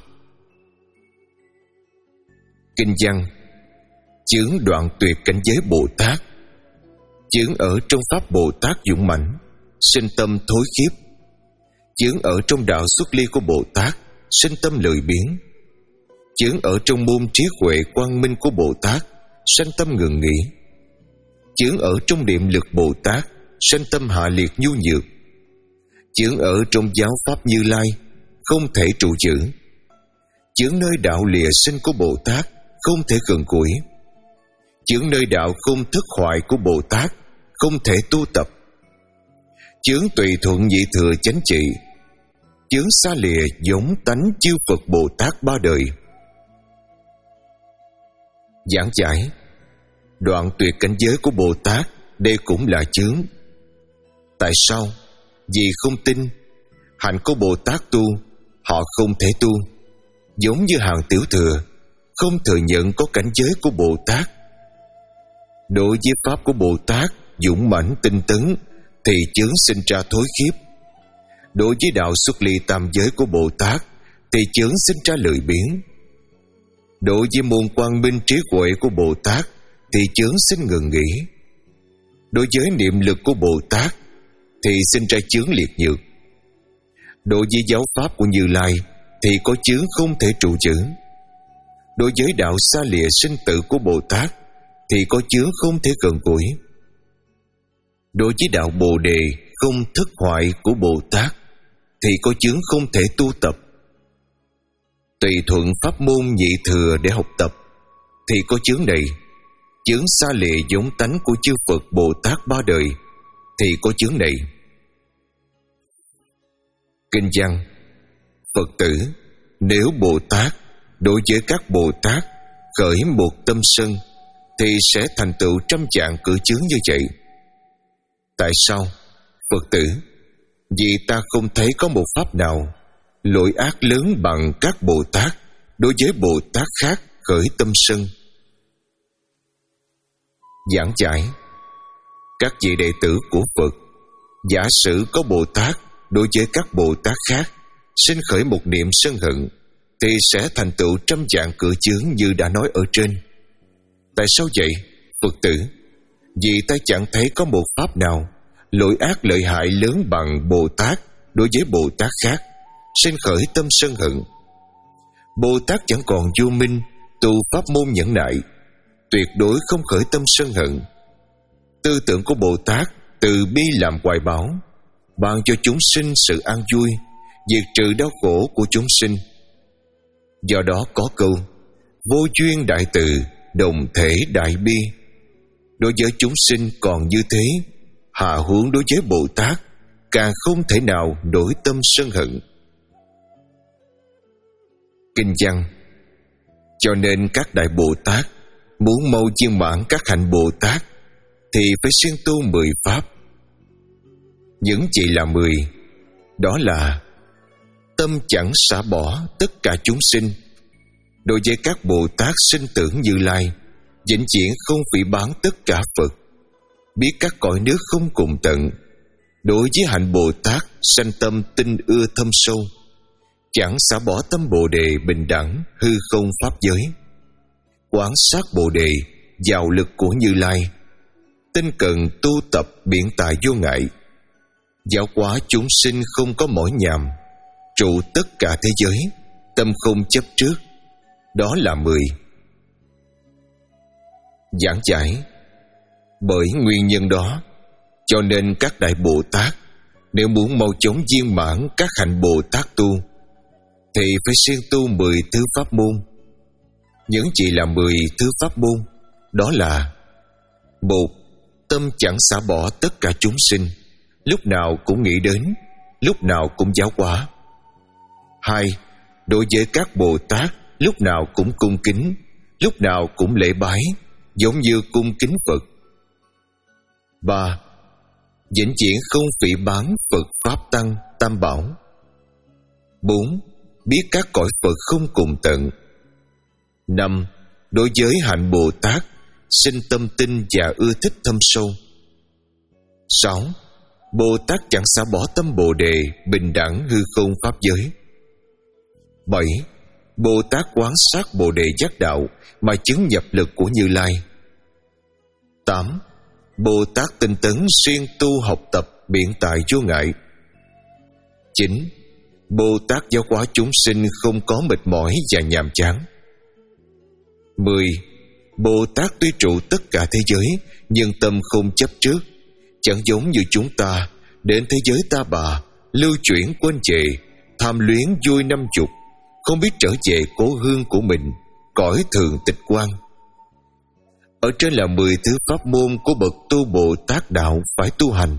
Kinh văn: chướng đoạn tuyệt cảnh giới Bồ Tát. Chướng ở trong pháp Bồ Tát dũng mãnh, sinh tâm thối khiếp. Chướng ở trong đạo xuất ly của Bồ Tát, sinh tâm lười biếng. Chướng ở trong môn trí huệ quang minh của Bồ Tát, sanh tâm ngừng nghỉ. Chướng ở trong niệm lực Bồ Tát, sanh tâm hạ liệt nhu nhược. Chướng ở trong giáo pháp Như Lai, không thể trụ giữ. Chướng nơi đạo lìa sinh của Bồ Tát, không thể gần gũi. Chướng nơi đạo không thất hoại của Bồ Tát, không thể tu tập. Chướng tùy thuận nhị thừa chánh trị. Chướng xa lìa giống tánh chư Phật Bồ Tát ba đời. Giảng giải: đoạn tuyệt cảnh giới của Bồ Tát, đây cũng là chướng. Tại sao? Vì không tin. Hạnh của Bồ Tát tu, họ không thể tu. Giống như hàng tiểu thừa, không thừa nhận có cảnh giới của Bồ Tát. Đối với pháp của Bồ Tát dũng mãnh tinh tấn, thì chướng sinh ra thối khiếp. Đối với đạo xuất ly tam giới của Bồ Tát, thì chướng sinh ra lười biếng. Đối với môn quang minh trí huệ của Bồ Tát, thì chướng sinh ngừng nghỉ. Đối với niệm lực của Bồ Tát, thì sinh ra chướng liệt nhược. Đối với giáo pháp của Như Lai, thì có chướng không thể trụ giữ. Đối với đạo xa lìa sinh tử của Bồ Tát, thì có chướng không thể gần gũi. Đối với đạo Bồ Đề không thất hoại của Bồ Tát, thì có chướng không thể tu tập. Tùy thuận pháp môn nhị thừa để học tập, thì có chướng này. Chướng xa lìa giống tánh của chư Phật Bồ Tát ba đời, thì có chướng này. Kinh văn: Phật tử, nếu Bồ Tát đối với các Bồ Tát khởi một tâm sân, thì sẽ thành tựu trăm dạng cử chướng như vậy. Tại sao? Phật tử, vì ta không thấy có một pháp nào lỗi ác lớn bằng các Bồ Tát đối với Bồ Tát khác khởi tâm sân. Giảng giải: các vị đệ tử của Phật, giả sử có Bồ Tát đối với các Bồ Tát khác sinh khởi một niệm sân hận, thì sẽ thành tựu trăm dạng cử chướng như đã nói ở trên. Tại sao vậy? Phật tử, vì ta chẳng thấy có một pháp nào lỗi ác lợi hại lớn bằng Bồ Tát đối với Bồ Tát khác sinh khởi tâm sân hận. Bồ Tát chẳng còn vô minh, tu pháp môn nhẫn nại, tuyệt đối không khởi tâm sân hận. Tư tưởng của Bồ Tát từ bi làm hoài bão, ban cho chúng sinh sự an vui, diệt trừ đau khổ của chúng sinh. Do đó có câu: vô duyên đại từ, đồng thể đại bi. Đối với chúng sinh còn như thế, hạ huống đối với Bồ Tát càng không thể nào đổi tâm sân hận. Kinh văn: cho nên các đại Bồ Tát muốn mau viên mãn các hạnh Bồ Tát, thì phải siêng tu mười pháp. Những chỉ là mười, đó là tâm chẳng xả bỏ tất cả chúng sinh. Đối với các Bồ Tát sinh tưởng Như Lai, vĩnh viễn không phỉ báng tất cả Phật, biết các cõi nước không cùng tận. Đối với hạnh Bồ Tát sanh tâm tinh ưa thâm sâu, chẳng xả bỏ tâm Bồ Đề bình đẳng hư không pháp giới. Quán sát Bồ Đề, giàu lực của Như Lai, tinh cần tu tập biện tài vô ngại, giáo hóa chúng sinh không có mỏi nhàm, trụ tất cả thế giới, tâm không chấp trước. Đó là mười. Giảng giải: bởi nguyên nhân đó, cho nên các đại Bồ Tát nếu muốn mau chóng viên mãn các hạnh Bồ Tát tu, thì phải siêng tu mười thứ pháp môn. Những gì là mười thứ pháp môn? Đó là: một, tâm chẳng xả bỏ tất cả chúng sinh, lúc nào cũng nghĩ đến, lúc nào cũng giáo hóa. Hai, đối với các Bồ Tát, lúc nào cũng cung kính, lúc nào cũng lễ bái, giống như cung kính Phật. Ba, vĩnh viễn không phỉ báng Phật Pháp Tăng Tam Bảo. Bốn, biết các cõi Phật không cùng tận. Năm, đối với hạnh Bồ Tát, sinh tâm tin và ưa thích thâm sâu. Sáu, Bồ Tát chẳng xả bỏ tâm Bồ Đề, bình đẳng hư không pháp giới. Bảy, Bồ Tát quán sát Bồ Đề giác đạo mà chứng nhập lực của Như Lai. Tám, Bồ Tát tinh tấn xuyên tu học tập biện tại vô ngại. Chín, Bồ Tát giáo hóa chúng sinh không có mệt mỏi và nhàm chán. Mười, Bồ Tát tuy trụ tất cả thế giới, nhưng tâm không chấp trước, chẳng giống như chúng ta đến thế giới ta bà, lưu chuyển quên về, tham luyến vui năm chục, không biết trở về cố hương của mình, cõi thường tịch quang. Ở trên là mười thứ pháp môn của bậc tu Bồ Tát đạo phải tu hành.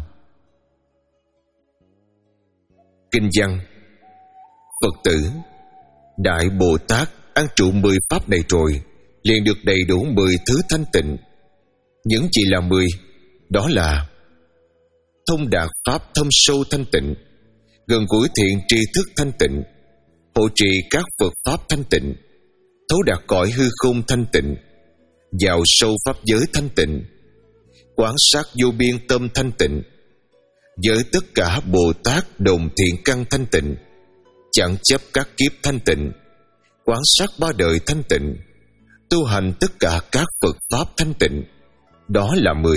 Kinh văn: Phật tử, Đại Bồ Tát an trụ mười pháp này rồi, liền được đầy đủ mười thứ thanh tịnh. Những gì là mười? Đó là: thông đạt pháp thâm sâu thanh tịnh, gần gũi thiện tri thức thanh tịnh, hộ trì các Phật pháp thanh tịnh, thấu đạt cõi hư không thanh tịnh, vào sâu pháp giới thanh tịnh, quán sát vô biên tâm thanh tịnh, với tất cả Bồ Tát đồng thiện căn thanh tịnh, chẳng chấp các kiếp thanh tịnh, quán sát ba đời thanh tịnh, tu hành tất cả các Phật pháp thanh tịnh. Đó là mười.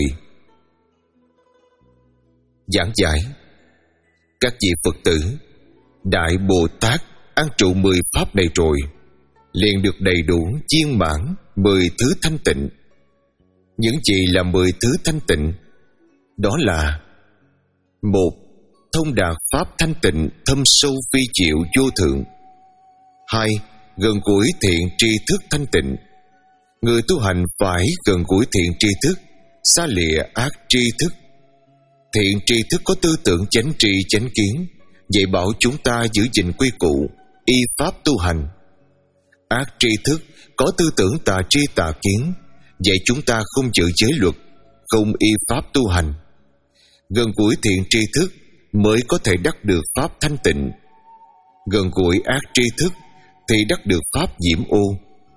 Giảng giải: các vị Phật tử, Đại Bồ Tát an trụ mười pháp này rồi, liền được đầy đủ viên mãn mười thứ thanh tịnh. Những gì là mười thứ thanh tịnh? Đó là: một, thông đạt pháp thanh tịnh thâm sâu phi diệu vô thượng. Hai, gần gũi thiện tri thức thanh tịnh. Người tu hành phải gần gũi thiện tri thức, xa lìa ác tri thức. Thiện tri thức có tư tưởng chánh tri chánh kiến, dạy bảo chúng ta giữ gìn quy củ, y pháp tu hành. Ác tri thức có tư tưởng tà tri tà kiến, dạy chúng ta không giữ giới luật, không y pháp tu hành. Gần gũi thiện tri thức mới có thể đắc được pháp thanh tịnh. Gần gũi ác tri thức thì đắc được pháp nhiễm ô.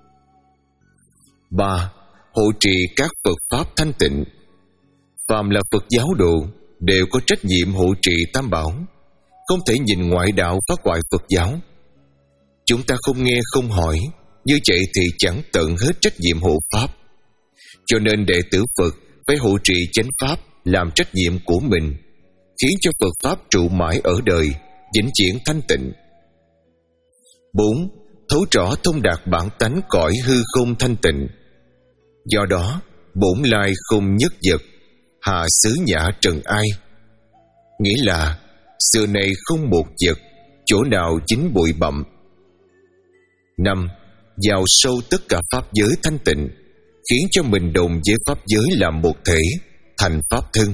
Ba, hộ trì các Phật pháp thanh tịnh. Phàm là Phật giáo đồ đều có trách nhiệm hộ trì tam bảo, không thể nhìn ngoại đạo phá hoại Phật giáo. Chúng ta không nghe không hỏi, như vậy thì chẳng tận hết trách nhiệm hộ pháp. Cho nên đệ tử Phật phải hộ trì chánh pháp làm trách nhiệm của mình, khiến cho Phật pháp trụ mãi ở đời, vĩnh viễn thanh tịnh. Bốn, thấu rõ thông đạt bản tánh cõi hư không thanh tịnh. Do đó, bổn lai không nhất vật, hạ xứ nhã trần ai. Nghĩa là xưa nay không một vật, chỗ nào dính bụi bặm. Năm, vào sâu tất cả pháp giới thanh tịnh, khiến cho mình đồng với pháp giới làm một thể, thành pháp thân.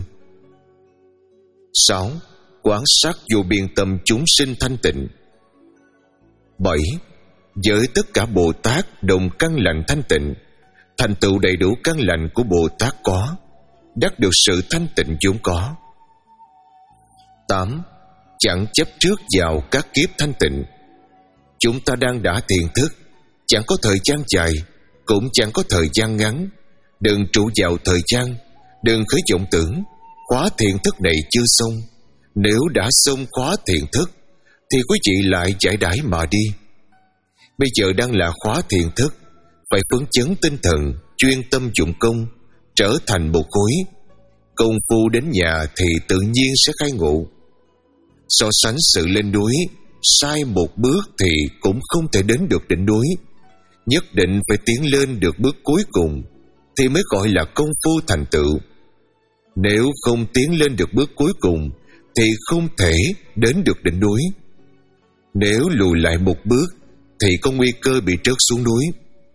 Sáu, quán sát vô biên tâm chúng sinh thanh tịnh. Bảy, với tất cả Bồ Tát đồng căn lành thanh tịnh, thành tựu đầy đủ căn lành của Bồ Tát có, đắc được sự thanh tịnh vốn có. Tám, chẳng chấp trước vào các kiếp thanh tịnh. Chúng ta đang đã thiền thức, chẳng có thời gian dài, cũng chẳng có thời gian ngắn. Đừng trụ vào thời gian, đừng khởi vọng tưởng khóa thiền thức này chưa xong. Nếu đã xong khóa thiền thức thì quý vị lại giải đãi mà đi. Bây giờ đang là khóa thiền thức, phải phấn chấn tinh thần, chuyên tâm dụng công, trở thành một khối. Công phu đến nhà thì tự nhiên sẽ khai ngộ. So sánh sự lên núi, sai một bước thì cũng không thể đến được đỉnh núi. Nhất định phải tiến lên được bước cuối cùng thì mới gọi là công phu thành tựu. Nếu không tiến lên được bước cuối cùng thì không thể đến được đỉnh núi. Nếu lùi lại một bước thì có nguy cơ bị trớt xuống núi.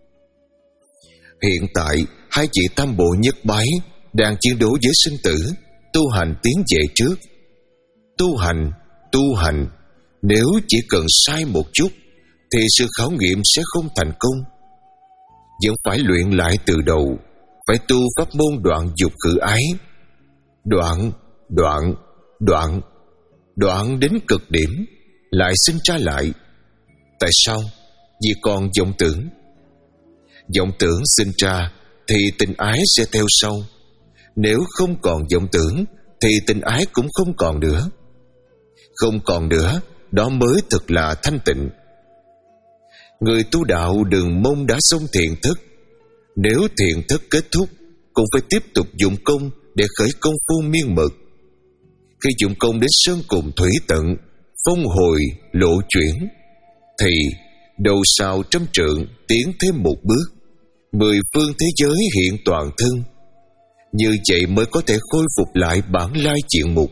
Hiện tại hai vị tam bộ nhất bái đang chiến đấu với sinh tử, tu hành tiến về trước. Tu hành, tu hành, nếu chỉ cần sai một chút thì sự khảo nghiệm sẽ không thành công. Vẫn phải luyện lại từ đầu, phải tu pháp môn đoạn dục khử ái. Đoạn, đoạn, đoạn, đoạn đến cực điểm, lại sinh ra lại. Tại sao? Vì còn vọng tưởng. Vọng tưởng sinh ra thì tình ái sẽ theo sau. Nếu không còn vọng tưởng thì tình ái cũng không còn nữa. Không còn nữa, đó mới thực là thanh tịnh. Người tu đạo đừng mong đã xong thiện thức. Nếu thiện thức kết thúc, cũng phải tiếp tục dụng công để khởi công phu miên mật. Khi dụng công đến sơn cùng thủy tận, phong hồi lộ chuyển, thì đầu sao trăm trượng tiến thêm một bước, mười phương thế giới hiện toàn thân. Như vậy mới có thể khôi phục lại bản lai diện mục.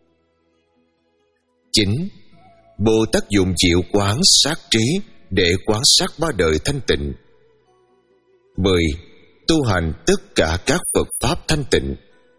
Chín. Bồ Tát dùng diệu quán sát trí để quan sát ba đời thanh tịnh. Mười. Tu hành tất cả các Phật Pháp thanh tịnh.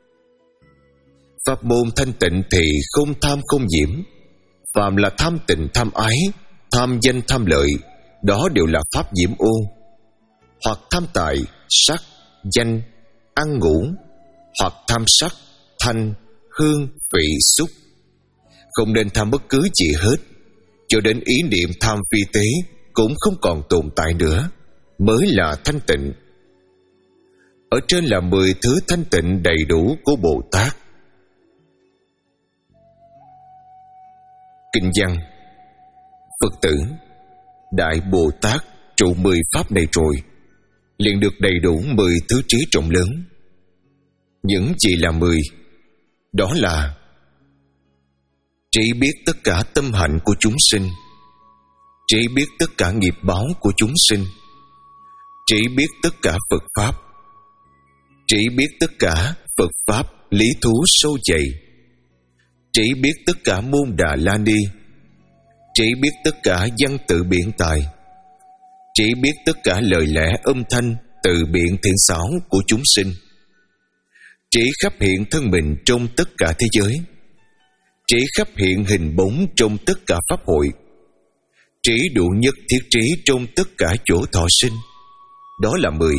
Pháp môn thanh tịnh thì không tham không nhiễm. Phàm là tham tịnh tham ái, tham danh tham lợi, đó đều là pháp nhiễm ô. Hoặc tham tài, sắc, danh, ăn ngủ, hoặc tham sắc, thanh, hương, vị, xúc. Không nên tham bất cứ gì hết, cho đến ý niệm tham phi tế cũng không còn tồn tại nữa, mới là thanh tịnh. Ở trên là mười thứ thanh tịnh đầy đủ của Bồ Tát. Kinh văn: Phật tử, Đại Bồ Tát trụ mười pháp này rồi, liền được đầy đủ mười thứ trí trọng lớn. Những gì là mười? Đó là trí biết tất cả tâm hạnh của chúng sinh, trí biết tất cả nghiệp báo của chúng sinh, trí biết tất cả Phật Pháp, trí biết tất cả Phật Pháp lý thú sâu dày, trí biết tất cả môn Đà La Ni, trí biết tất cả văn tự biện tài, trí biết tất cả lời lẽ âm thanh từ biện thiện xảo của chúng sinh, trí khắp hiện thân mình trong tất cả thế giới, trí khắp hiện hình bóng trong tất cả pháp hội, trí đủ nhất thiết trí trong tất cả chỗ thọ sinh. Đó là mười.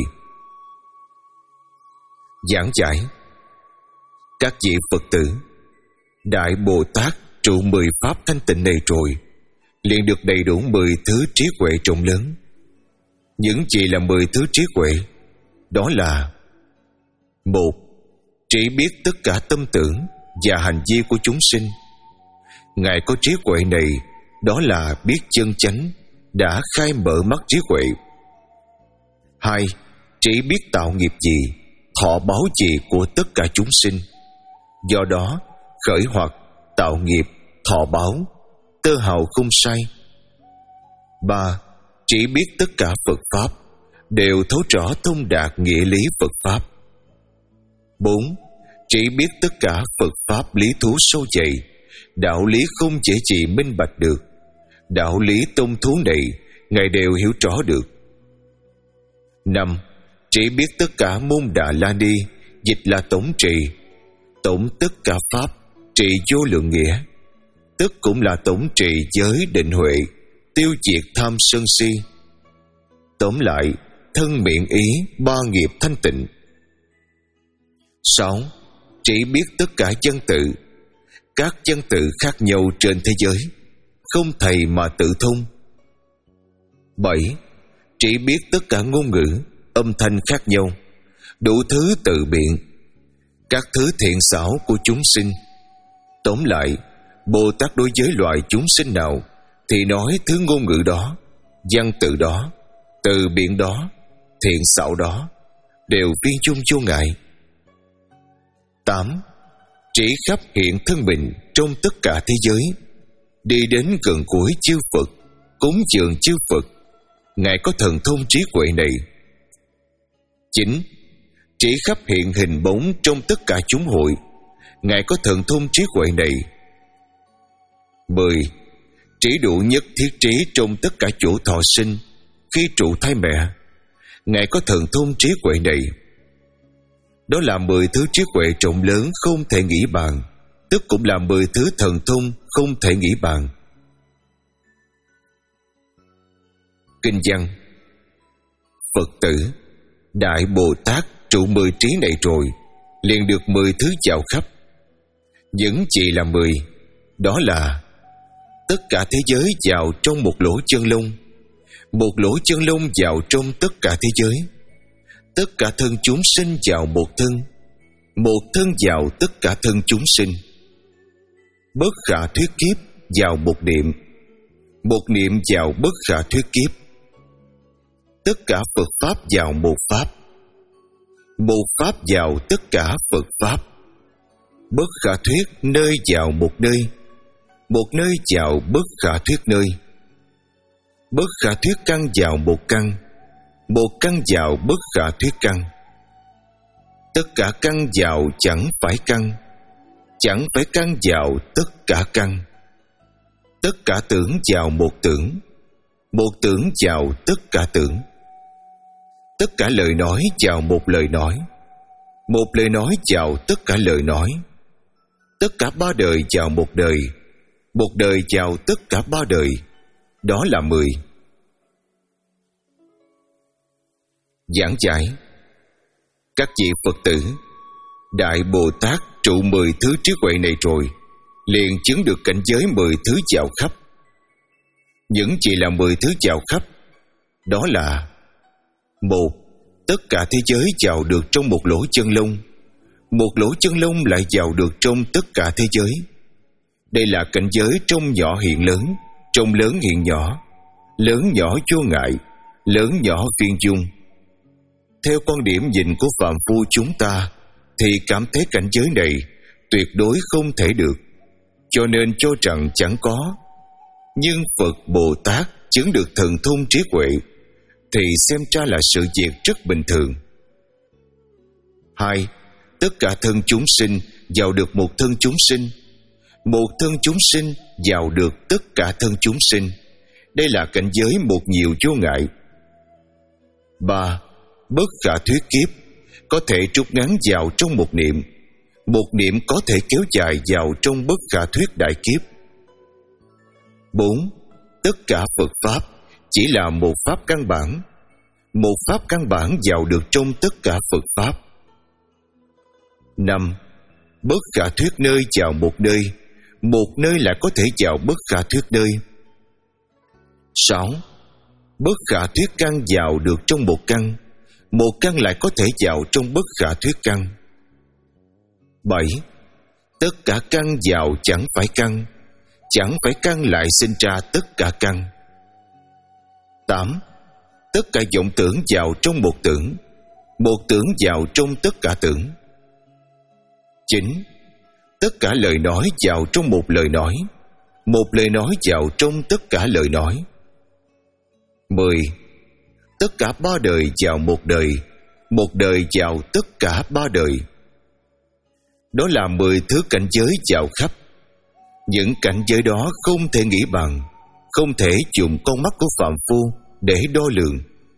Giảng giải: các vị Phật tử, Đại Bồ Tát trụ mười pháp thanh tịnh này rồi, liền được đầy đủ mười thứ trí huệ trọng lớn. Những gì là mười thứ trí huệ? Đó là: một. Trí biết tất cả tâm tưởng và hành vi của chúng sinh. Ngài có trí huệ này, đó là biết chân chánh, đã khai mở mắt trí huệ. Hai. Trí biết tạo nghiệp gì, thọ báo gì của tất cả chúng sinh. Do đó khởi hoặc tạo nghiệp, thọ báo, tơ hào không sai. Ba. Trí biết tất cả Phật Pháp, đều thấu rõ thông đạt nghĩa lý Phật Pháp. Bốn. Trí biết tất cả Phật Pháp lý thú sâu dày, đạo lý không dễ gì minh bạch được. Đạo lý tông thú này Ngài đều hiểu rõ được. Năm. Trí biết tất cả môn Đà La Ni, dịch là tổng trì, tổng tất cả Pháp, trì vô lượng nghĩa, tức cũng là tổng trì giới định huệ, tiêu diệt tham sân si. Tóm lại, thân miệng ý ba nghiệp thanh tịnh. Sáu. Trí biết tất cả văn tự, các văn tự khác nhau trên thế giới, không thầy mà tự thông. Bảy. Trí biết tất cả ngôn ngữ, âm thanh khác nhau, đủ thứ tự biện, các thứ thiện xảo của chúng sinh. Tóm lại, Bồ Tát đối với loại chúng sinh nào thì nói thứ ngôn ngữ đó, văn tự đó, từ biện đó, thiện xảo đó, đều viên chung vô ngại. Tám. Trí khắp hiện thân mình trong tất cả thế giới, đi đến gần cuối chư Phật, cúng dường chư Phật. Ngài có thần thông trí huệ này. Chín. Trí khắp hiện hình bóng trong tất cả chúng hội. Ngài có thần thông trí huệ này, Mười. Trí đủ nhất thiết trí trong tất cả chỗ thọ sinh. Khi trụ thai mẹ, Ngài có thần thông trí huệ này. Đó là mười thứ trí huệ rộng lớn không thể nghĩ bàn, tức cũng là mười thứ thần thông không thể nghĩ bàn. Kinh văn: Phật tử, Đại Bồ Tát trụ mười trí này rồi, liền được mười thứ vào khắp. Những gì là mười? Đó là tất cả thế giới vào trong một lỗ chân lông, một lỗ chân lông vào trong tất cả thế giới, tất cả thân chúng sinh vào một thân, một thân vào tất cả thân chúng sinh. Bất khả thuyết kiếp vào một niệm, một niệm vào bất khả thuyết kiếp. Tất cả Phật Pháp vào một Pháp, một Pháp vào tất cả Phật Pháp. Bất khả thuyết nơi vào một nơi, một nơi vào bất khả thuyết nơi. Bất khả thuyết căn vào một căn, một căn vào bất khả thuyết căn. Tất cả căn vào chẳng phải căn, chẳng phải căn vào tất cả căn. Tất cả tưởng vào một tưởng, một tưởng vào tất cả tưởng. Tất cả lời nói vào một lời nói, một lời nói vào tất cả lời nói. Tất cả ba đời vào một đời, một đời vào tất cả ba đời. Đó là mười. Giảng giải: Các vị Phật tử, Đại Bồ Tát trụ mười thứ trí huệ này rồi, liền chứng được cảnh giới mười thứ vào khắp. Những gì là mười thứ vào khắp? Đó là: Một. Tất cả thế giới vào được trong một lỗ chân lông, một lỗ chân lông lại vào được trong tất cả thế giới. Đây là cảnh giới trong nhỏ hiện lớn, trong lớn hiện nhỏ, lớn nhỏ vô ngại, lớn nhỏ viên dung. Theo quan điểm nhìn của phàm phu chúng ta, thì cảm thấy cảnh giới này tuyệt đối không thể được, cho nên cho rằng chẳng có. Nhưng Phật Bồ Tát chứng được thần thông trí huệ, thì xem ra là sự việc rất bình thường. Hai. Tất cả thân chúng sinh vào được một thân chúng sinh, một thân chúng sinh vào được tất cả thân chúng sinh. Đây là cảnh giới một nhiều vô ngại. Ba. Bất khả thuyết kiếp, có thể rút ngắn vào trong một niệm, một niệm có thể kéo dài vào trong bất khả thuyết đại kiếp. Bốn. Tất cả Phật Pháp chỉ là một Pháp căn bản, một Pháp căn bản vào được trong tất cả Phật Pháp. Năm. Bất khả thuyết nơi vào một nơi, một nơi lại có thể vào bất khả thuyết nơi. Sáu. Bất khả thuyết căn vào được trong một căn, một căn lại có thể vào trong bất khả thuyết căn. Bảy. Tất cả căn vào chẳng phải căn, chẳng phải căn lại sinh ra tất cả căn. Tám. Tất cả vọng tưởng vào trong một tưởng, một tưởng vào trong tất cả tưởng. Chín. Tất cả lời nói vào trong một lời nói, một lời nói vào trong tất cả lời nói. Mười. Tất cả ba đời vào một đời, một đời vào tất cả ba đời. Đó là mười thứ cảnh giới vào khắp. Những cảnh giới đó không thể nghĩ bằng, không thể dùng con mắt của phàm phu để đo lường.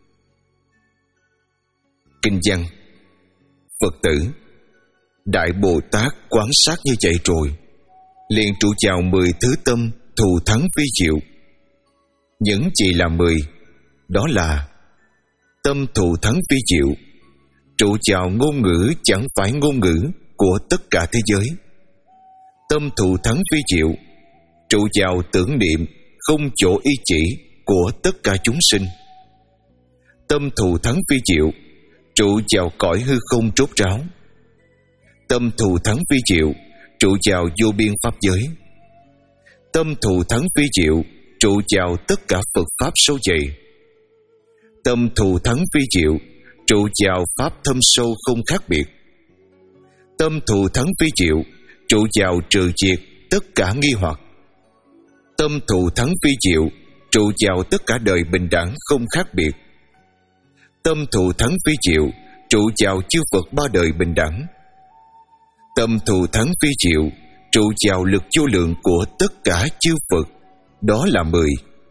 Kinh văn: Phật tử, Đại Bồ Tát quán sát như vậy rồi, liền trụ vào mười thứ tâm thù thắng vi diệu. Những gì là mười? Đó là tâm thù thắng vi diệu, trụ vào ngôn ngữ chẳng phải ngôn ngữ của tất cả thế giới. Tâm thù thắng vi diệu, trụ vào tưởng niệm không chỗ ý chỉ của tất cả chúng sinh. Tâm thù thắng vi diệu, trụ vào cõi hư không rốt ráo. Tâm thù thắng vi diệu, trụ vào vô biên pháp giới. Tâm thù thắng vi diệu, trụ vào tất cả Phật Pháp sâu dày. Tâm thù thắng vi diệu, trụ vào Pháp thâm sâu không khác biệt. Tâm thù thắng vi diệu, trụ vào trừ diệt tất cả nghi hoặc. Tâm thù thắng vi diệu, trụ vào tất cả đời bình đẳng không khác biệt. Tâm thù thắng vi diệu, trụ vào chư Phật ba đời bình đẳng. Tâm thù thắng vi diệu, trụ vào lực vô lượng của tất cả chư Phật, đó là mười.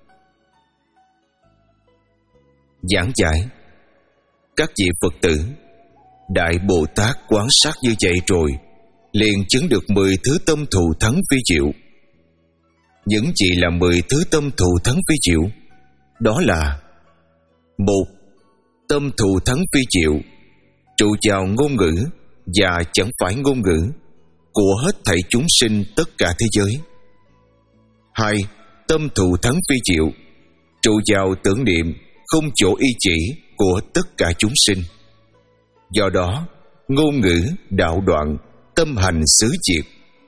Giảng giải. Các vị Phật tử, Đại Bồ Tát quán sát như vậy rồi, liền chứng được mười thứ tâm thù thắng vi diệu. Những gì là mười thứ tâm thù thắng vi diệu? Đó là: một. Tâm thù thắng vi diệu trụ vào ngôn ngữ và chẳng phải ngôn ngữ của hết thảy chúng sinh tất cả thế giới. Hai. Tâm thù thắng vi diệu trụ vào tưởng niệm không chỗ y chỉ của tất cả chúng sinh. Do đó, ngôn ngữ đạo đoạn, tâm hành xứ diệt.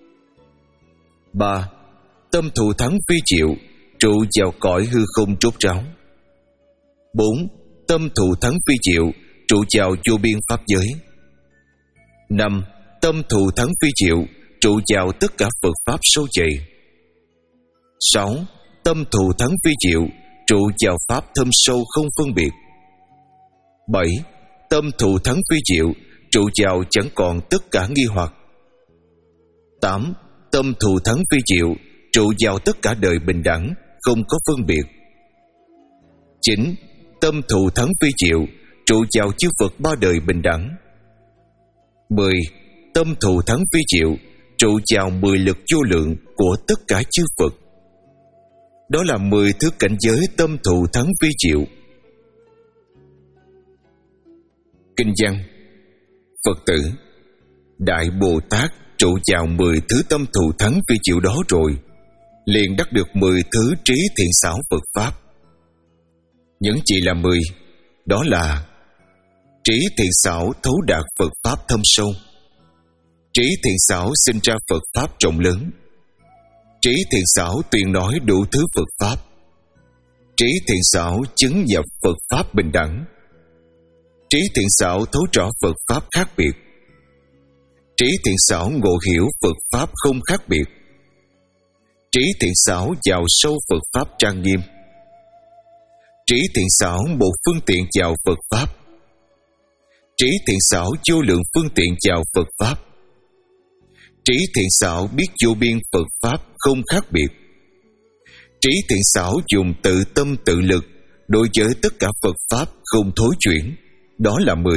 Ba. Tâm thù thắng vi diệu trụ vào cõi hư không rốt ráo. Bốn. Tâm thù thắng vi diệu trụ vào vô biên pháp giới. Năm. Tâm thù thắng vi diệu trụ vào tất cả Phật pháp sâu dày. Sáu. Tâm thù thắng vi diệu trụ vào pháp thâm sâu không phân biệt. Bảy. Tâm thù thắng vi diệu trụ vào chẳng còn tất cả nghi hoặc. Tám. Tâm thù thắng vi diệu trụ vào tất cả đời bình đẳng, không có phân biệt. Chín. Tâm thù thắng vi diệu trụ vào chư Phật ba đời bình đẳng. Mười. Tâm thù thắng vi diệu trụ vào mười lực vô lượng của tất cả chư Phật. Đó là mười thứ cảnh giới tâm thù thắng vi diệu. Kinh văn. Phật tử, Đại Bồ Tát trụ vào mười thứ tâm thù thắng vi diệu đó rồi, liền đắc được mười thứ trí thiện xảo Phật pháp. Những gì là mười? Đó là: trí thiện xảo thấu đạt Phật pháp thâm sâu, trí thiện xảo sinh ra Phật pháp rộng lớn, trí thiện xảo tuyên nói đủ thứ Phật pháp, trí thiện xảo chứng nhập Phật pháp bình đẳng, trí thiện xảo thấu rõ Phật pháp khác biệt, trí thiện xảo ngộ hiểu Phật pháp không khác biệt, trí thiện xảo vào sâu Phật pháp trang nghiêm, trí thiện xảo một phương tiện vào Phật pháp, trí thiện xảo vô lượng phương tiện vào Phật pháp, trí thiện xảo biết vô biên Phật pháp không khác biệt, trí thiện xảo dùng tự tâm tự lực đối với tất cả Phật pháp không thối chuyển. Đó là mười.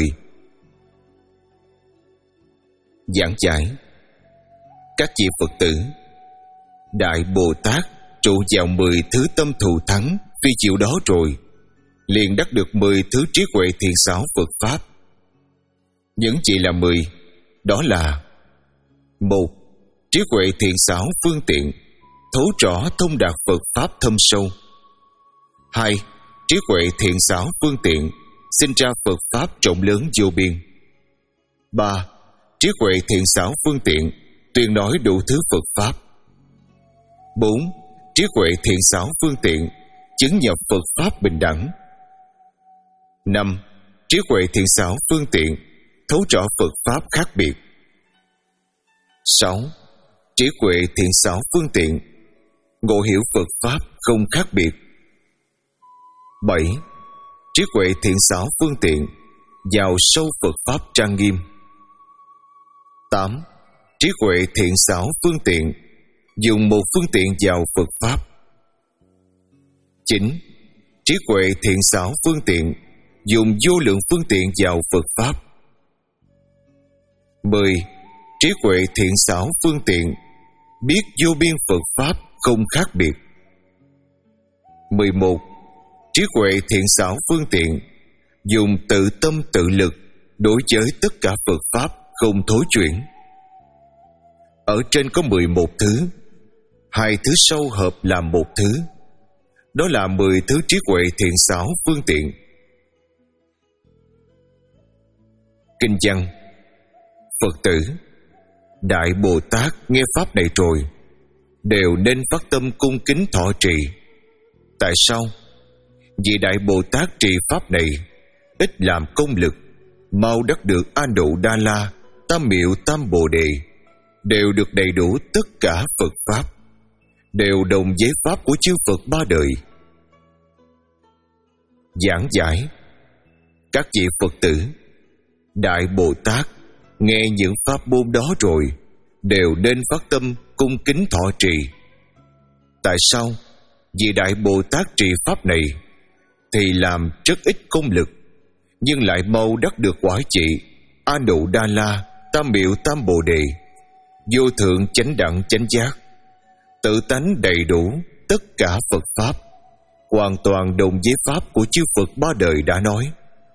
Giảng giải. Các vị Phật tử, Đại Bồ Tát trụ vào mười thứ tâm thù thắng phi diệu đó rồi, liền đắc được mười thứ trí huệ thiện xảo Phật pháp. Những gì là mười? Đó là: một. Trí huệ thiện xảo phương tiện thấu rõ thông đạt Phật pháp thâm sâu. Hai. Trí huệ thiện xảo phương tiện sinh ra Phật pháp rộng lớn vô biên. Ba. Trí huệ thiện xảo phương tiện tuyên nói đủ thứ Phật pháp. Bốn. Trí huệ thiện xảo phương tiện chứng nhập Phật pháp bình đẳng. Năm. Trí huệ thiện xảo phương tiện thấu rõ Phật pháp khác biệt. Sáu. Trí huệ thiện xảo phương tiện ngộ hiểu Phật pháp không khác biệt. Bảy. Trí huệ thiện xảo phương tiện vào sâu Phật pháp trang nghiêm. Tám. Trí huệ thiện xảo phương tiện dùng một phương tiện vào Phật pháp. Chín. Trí huệ thiện xảo phương tiện dùng vô lượng phương tiện vào Phật pháp. Mười. Trí huệ thiện xảo phương tiện biết vô biên Phật pháp không khác biệt. Mười một. Trí huệ thiện xảo phương tiện dùng tự tâm tự lực đối với tất cả Phật pháp không thối chuyển. Ở trên có mười một thứ, hai thứ sâu hợp làm một thứ. Đó là mười thứ trí huệ thiện xảo phương tiện. Kinh văn. Phật tử, Đại Bồ Tát nghe pháp này rồi đều nên phát tâm cung kính thọ trì. Tại sao? Vì Đại Bồ Tát trì pháp này ít làm công lực, mau đắc được A Nụ Đa La, Tam Miệu Tam Bồ Đề, đều được đầy đủ tất cả Phật pháp, đều đồng với pháp của chư Phật ba đời. Giảng giải. Các vị Phật tử, Đại Bồ Tát nghe những pháp môn đó rồi đều nên phát tâm cung kính thọ trì. Tại sao? Vì Đại Bồ Tát trì pháp này thì làm rất ít công lực, nhưng lại mau đắc được quả trị A Nụ Đa La Tam Miệu Tam Bồ Đề, vô thượng chánh đẳng chánh giác, tự tánh đầy đủ tất cả Phật pháp, hoàn toàn đồng với pháp của chư Phật ba đời đã nói.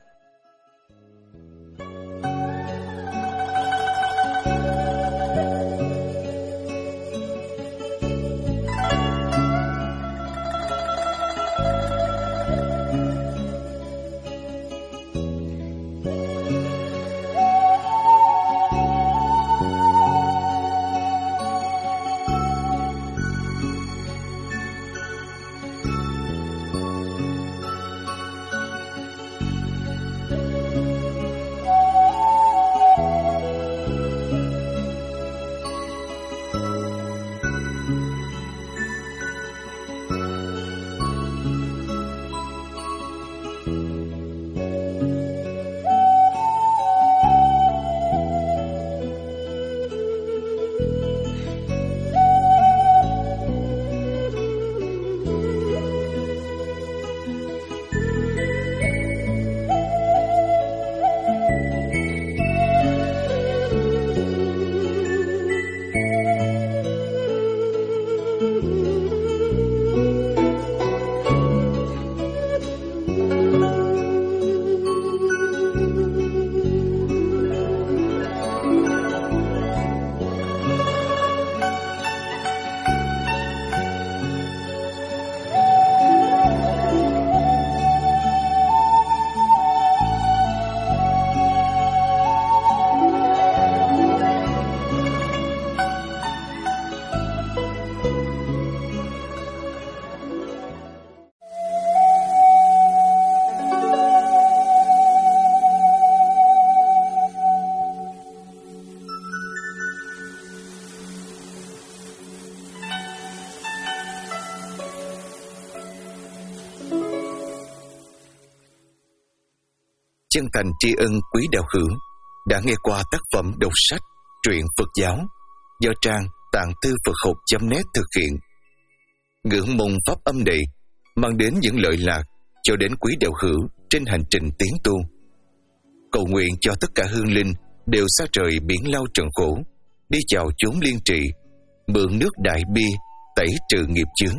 Chân thành tri ân quý đạo hữu đã nghe qua tác phẩm đọc sách truyện Phật giáo do trang tạng thư Phật học chấm net thực hiện. Ngưỡng mong pháp âm này mang đến những lợi lạc cho đến quý đạo hữu trên hành trình tiến tu. Cầu nguyện cho tất cả hương linh đều xa trời biển lao trần khổ, đi vào chốn liên trì, mượn nước đại bi tẩy trừ nghiệp chướng.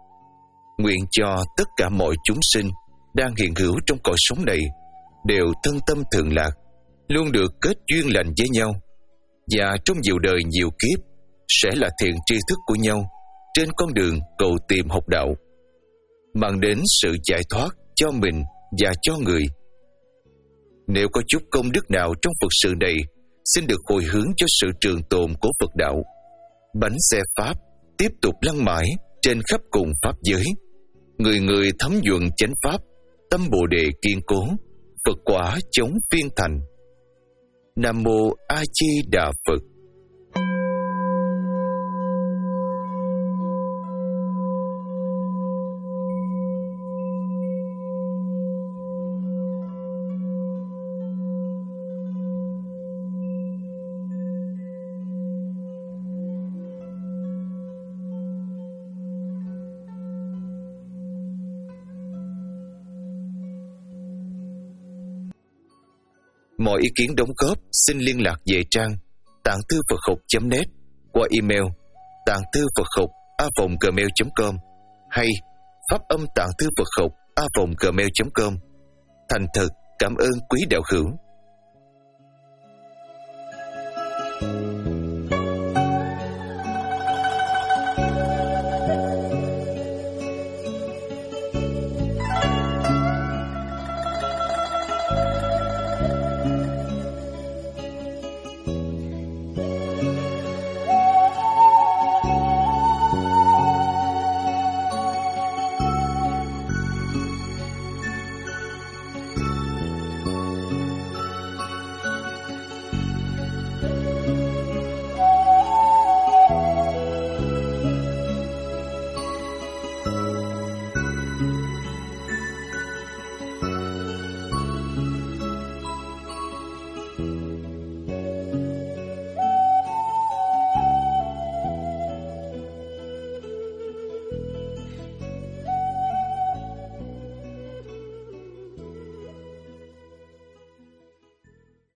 Nguyện cho tất cả mọi chúng sinh đang hiện hữu trong cõi sống này đều thân tâm thượng lạc, luôn được kết duyên lành với nhau, và trong nhiều đời nhiều kiếp sẽ là thiện tri thức của nhau trên con đường cầu tìm học đạo, mang đến sự giải thoát cho mình và cho người. Nếu có chút công đức nào trong Phật sự này, xin được hồi hướng cho sự trường tồn của Phật đạo. Bánh xe Pháp tiếp tục lăn mãi trên khắp cùng Pháp giới, người người thấm nhuận chánh Pháp, tâm Bồ Đề kiên cố, Phật quả chống phiên thành. Nam Mô A Di Đà Phật. Mọi ý kiến đóng góp xin liên lạc về trang tạng thư Phật học chấm net qua email tạng thư Phật học a vòng gmail chấm com hay pháp âm tạng thư Phật học a vòng gmail chấm com. Thành thật cảm ơn quý đạo hữu.